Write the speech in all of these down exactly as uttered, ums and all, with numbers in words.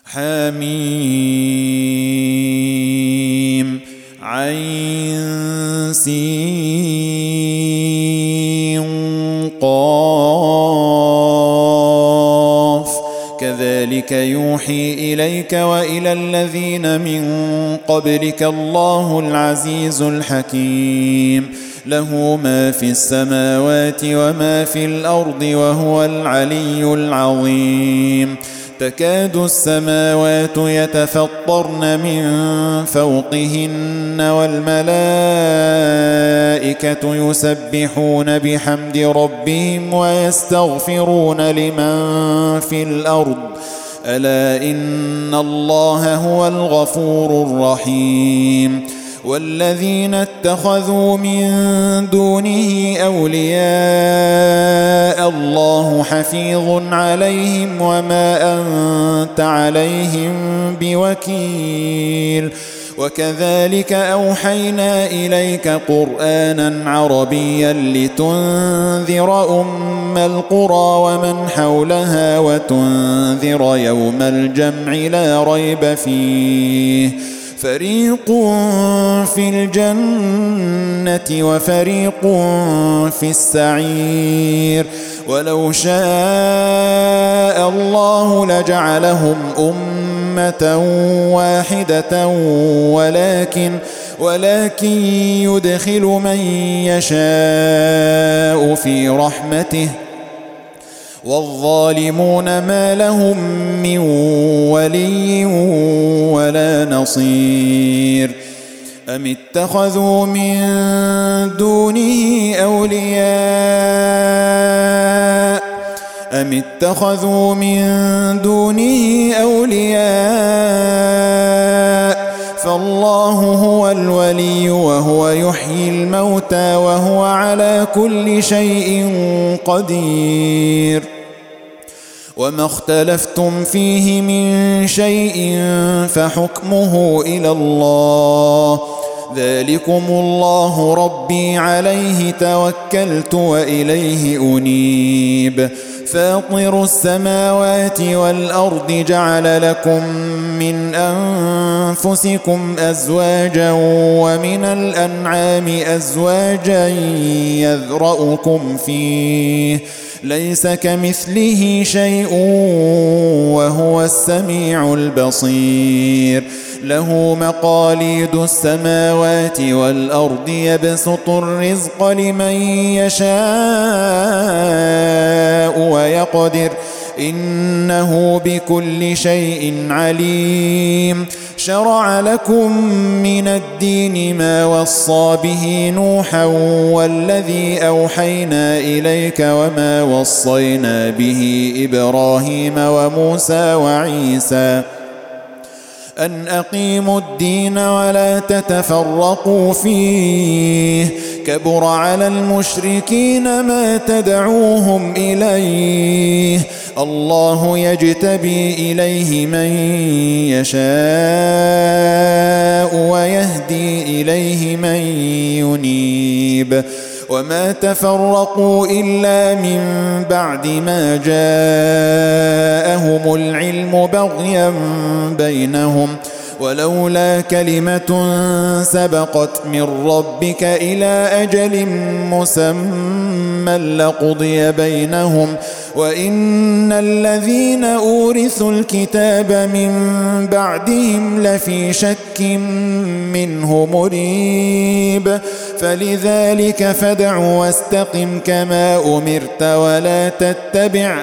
حميم عين سين قاف كذلك يوحي إليك وإلى الذين من قبلك الله العزيز الحكيم له ما في السماوات وما في الأرض وهو العلي العظيم تكاد السماوات يتفطرن من فوقهن والملائكة يسبحون بحمد ربهم ويستغفرون لمن في الأرض ألا إن الله هو الغفور الرحيم والذين اتخذوا من دونه أولياء الله حفيظ عليهم وما أنت عليهم بوكيل وكذلك أوحينا إليك قرآنا عربيا لتنذر أم القرى ومن حولها وتنذر يوم الجمع لا ريب فيه فريق في الجنة وفريق في السعير ولو شاء الله لجعلهم أمة واحدة ولكن ولكن يدخل من يشاء في رحمته والظالمون ما لهم من ولي ولا نصير أم اتخذوا من دونه أولياء أم اتخذوا من دونه أولياء فالله هو الولي وهو يحيي الموتى وهو على كل شيء قدير وما اختلفتم فيه من شيء فحكمه إلى الله ذلكم الله ربي عليه توكلت وإليه أنيب فاطر السماوات والأرض جعل لكم من أنفسكم أزواجا ومن الأنعام أزواجا يذرأكم فيه ليس كمثله شيء وهو السميع البصير له مقاليد السماوات والأرض يبسط الرزق لمن يشاء ويقدر إنه بكل شيء عليم شرع لكم من الدين ما وصى به نوحا والذي أوحينا إليك وما وصينا به إبراهيم وموسى وعيسى أن أقيموا الدين ولا تتفرقوا فيه كبر على المشركين ما تدعوهم إليه الله يجتبي إليه من يشاء ويهدي إليه من ينيب وما تفرقوا إلا من بعد ما جاءهم العلم بغيا بينهم ولولا كلمة سبقت من ربك إلى أجل مسمى لقضي بينهم وإن الذين أورثوا الكتاب من بعدهم لفي شك منه مريب فلذلك فادع واستقم كما أمرت ولا تتبع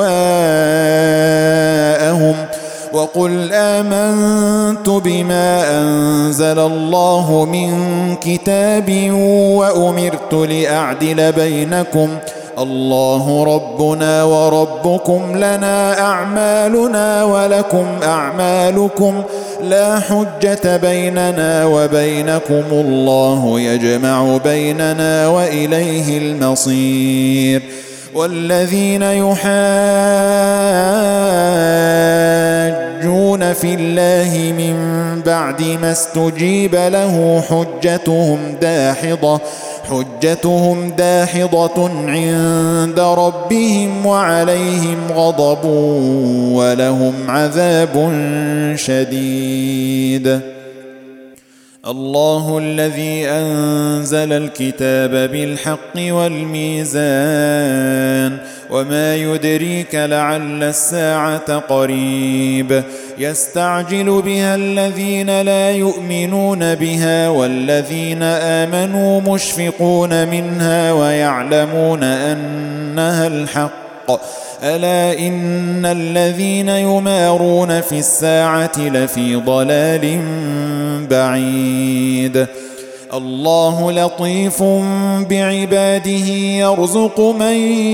أهواءهم وقل آمنت بما أنزل الله من كتاب وأمرت لأعدل بينكم الله ربنا وربكم لنا أعمالنا ولكم أعمالكم لا حجة بيننا وبينكم الله يجمع بيننا وإليه المصير والذين يحاجون في الله من بعد ما استجيب له حجتهم داحضة حجتهم داحضة عند ربهم وعليهم غضب ولهم عذاب شديد. الله الذي أنزل الكتاب بالحق والميزان وما يدريك لعل الساعة قريب يستعجل بها الذين لا يؤمنون بها والذين آمنوا مشفقون منها ويعلمون أنها الحق ألا إن الذين يمارون في الساعة لفي ضلال بعيد. الله لطيف بعباده يرزق من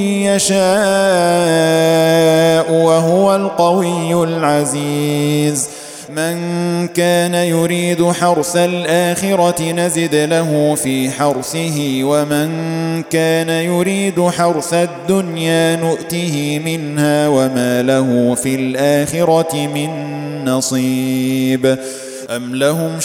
يشاء وهو القوي العزيز. من كان يريد حرث الآخرة نزد له في حرثه ومن كان يريد حرث الدنيا نؤته منها وما له في الآخرة من نصيب. أم لهم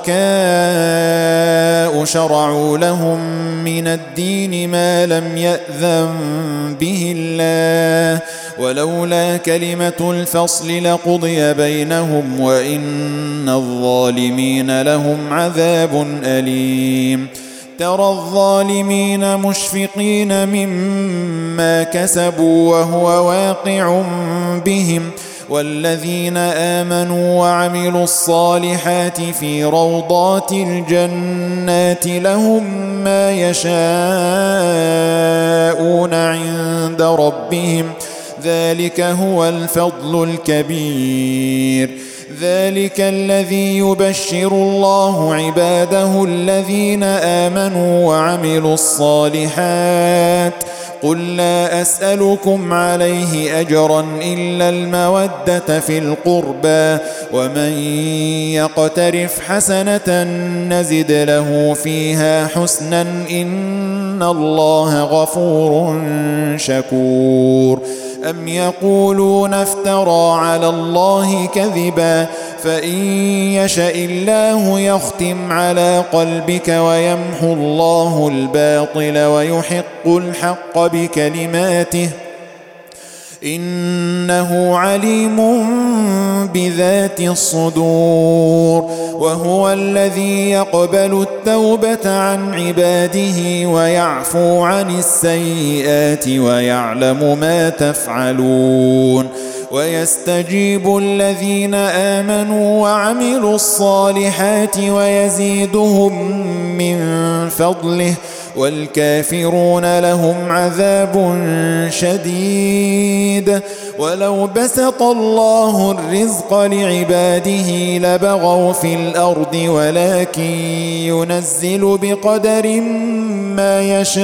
شركاء شرعوا لهم من الدين ما لم يأذن به الله ولولا كلمة الفصل لقضي بينهم وإن الظالمين لهم عذاب أليم. ترى الظالمين مشفقين مما كسبوا وهو واقع بهم والذين آمنوا وعملوا الصالحات في روضات الجنات لهم ما يشاءون عند ربهم ذلك هو الفضل الكبير. ذلك الذي يبشر الله عباده الذين آمنوا وعملوا الصالحات قل لا أسألكم عليه أجرا إلا المودة في القربى ومن يقترف حسنة نزد له فيها حسنا إن الله غفور شكور. أم يقولون افترى على الله كذبا فإن يشأ الله يختم على قلبك ويمحو الله الباطل ويحق الحق بكلماته إنه عليم بذات الصدور. وهو الذي يقبل التوبة عن عباده ويعفو عن السيئات ويعلم ما تفعلون. ويستجيب الذين آمنوا وعملوا الصالحات ويزيدهم من فضله والكافرون لهم عذاب شديد. ولو بسط الله الرزق لعباده لبغوا في الأرض ولكن ينزل بقدر ما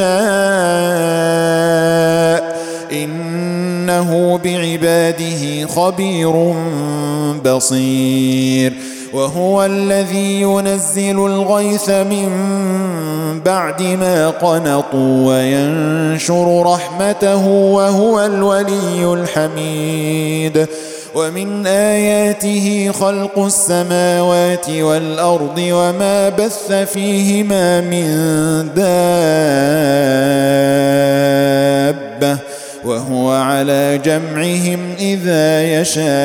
يشاء إنه بعباده خبير بصير. وهو الذي ينزل الغيث من بعد ما قنطوا وينشر رحمته وهو الولي الحميد. ومن آياته خلق السماوات والأرض وما بث فيهما من دابة وهو على جمعهم إذا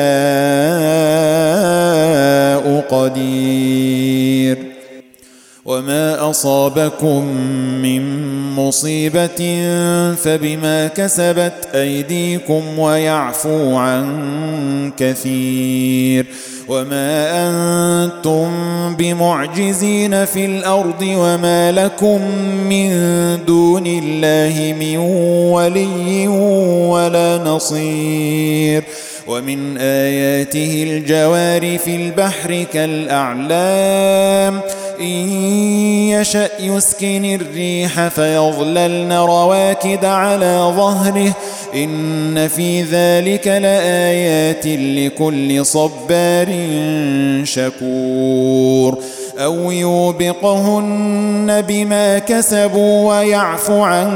يشاء قدير. وما أصابكم من مصيبة فبما كسبت أيديكم ويعفو عن كثير. وما أنتم بمعجزين في الأرض وما لكم من دون الله من ولي ولا نصير. ومن آياته الجوار في البحر كالأعلام إن يشأ يسكن الريح فيظللن رواكد على ظهره إن في ذلك لآيات لكل صبار شكور. أو يوبقهن بما كسبوا ويعفو عن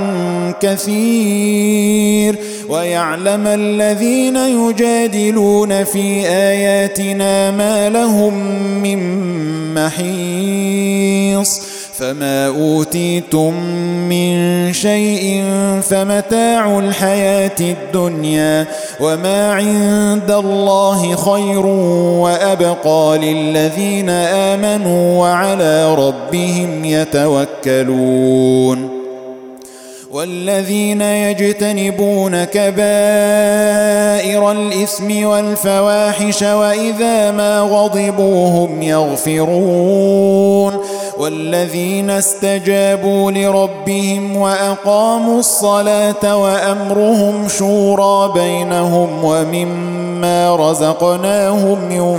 كثير. ويعلم الذين يجادلون في آياتنا ما لهم من محيص فما أوتيتم من شيء فمتاع الحياة الدنيا وما عند الله خير وأبقى للذين آمنوا وعلى ربهم يتوكلون والذين يجتنبون كبائر الإثم والفواحش وإذا ما غضبوا هم يغفرون والذين استجابوا لربهم وأقاموا الصلاة وأمرهم شورى بينهم ومما رزقناهم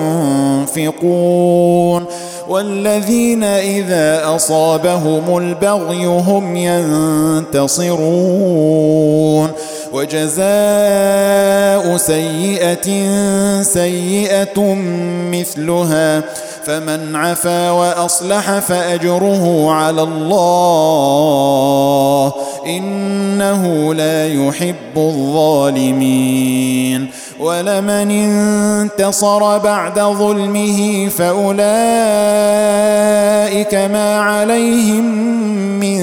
ينفقون والذين إذا أصابهم البغي هم ينتصرون وجزاء سيئة سيئة مثلها فمن عفا وأصلح فأجره على الله إنه لا يحب الظالمين ولمن انتصر بعد ظلمه فأولئك ما عليهم من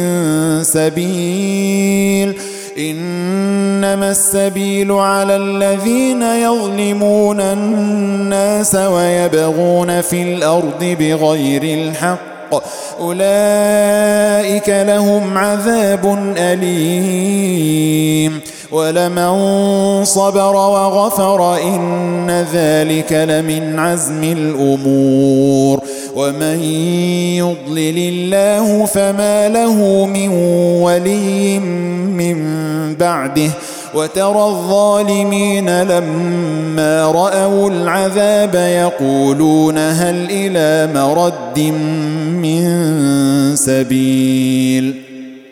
سبيل إنما السبيل على الذين يظلمون الناس ويبغون في الأرض بغير الحق أولئك لهم عذاب أليم ولمن صبر وغفر إن ذلك لمن عزم الأمور ومن يضلل الله فما له من ولي من بعده وترى الظالمين لما رأوا العذاب يقولون هل إلى مرد من سبيل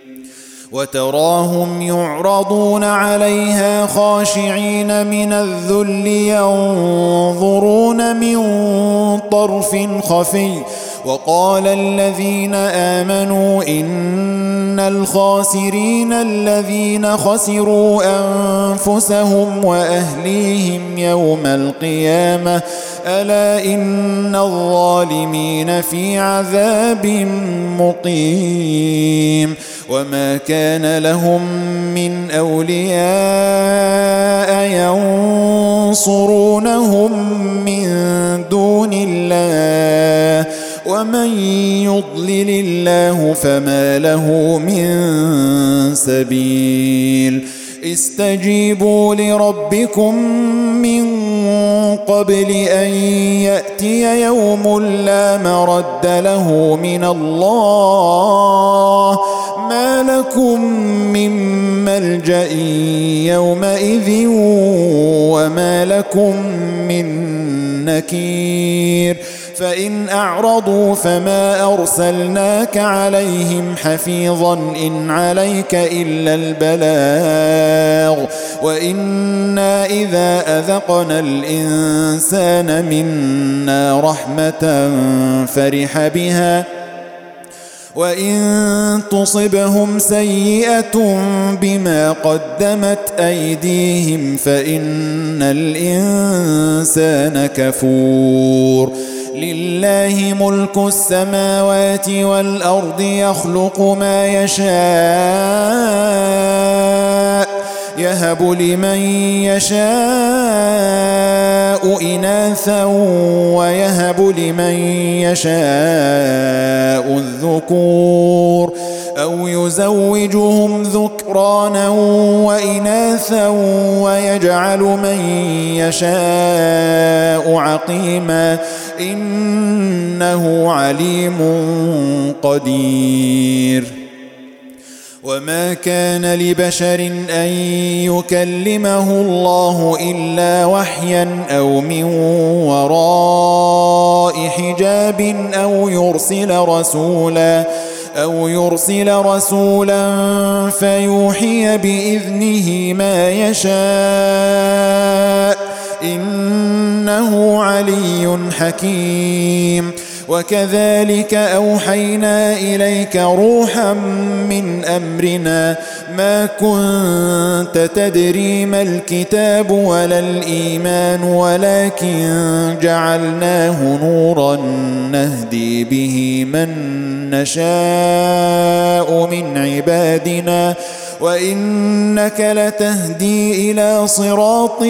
وتراهم يعرضون عليها خاشعين من الذل ينظرون من طرف خفي وقال الذين آمنوا إن الخاسرين الذين خسروا أنفسهم وأهليهم يوم القيامة ألا إن الظالمين في عذاب مقيم وما كان لهم من أولياء ينصرونهم من دون الله ومن يضلل الله فما له من سبيل استجيبوا لربكم من قبل أن يأتي يوم لا مرد له من الله ما لكم من ملجأ يومئذ وما لكم من نكير فإن أعرضوا فما أرسلناك عليهم حفيظا إن عليك إلا البلاغ وإنا إذا أذقنا الإنسان منا رحمة فرح بها وإن تصبهم سيئة بما قدمت أيديهم فإن الإنسان كفور لله ملك السماوات والأرض يخلق ما يشاء يهب لمن يشاء إناثا ويهب لمن يشاء الذكور أو يزوجهم ذكرانا وإناثا ويجعل من يشاء عقيما إنه عليم قدير وما كان لبشر أن يكلمه الله إلا وحيا أو من وراء حجاب أو يرسل رسولا أو يرسل رسولا فيوحي بإذنه ما يشاء إنه علي حكيم وكذلك أوحينا إليك روحا من أمرنا ما كنت تدري ما الكتاب ولا الإيمان ولكن جعلناه نورا نهدي به من نشاء من عبادنا وإنك لتهدي إلى صراط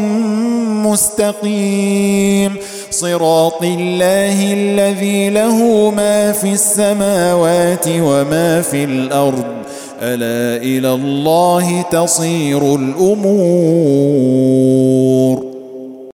مستقيم صراط الله الذي له ما في السماوات وما في الأرض ألا إلى الله تصير الأمور.